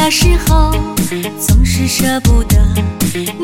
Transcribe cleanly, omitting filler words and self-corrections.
的时候，总是舍不得。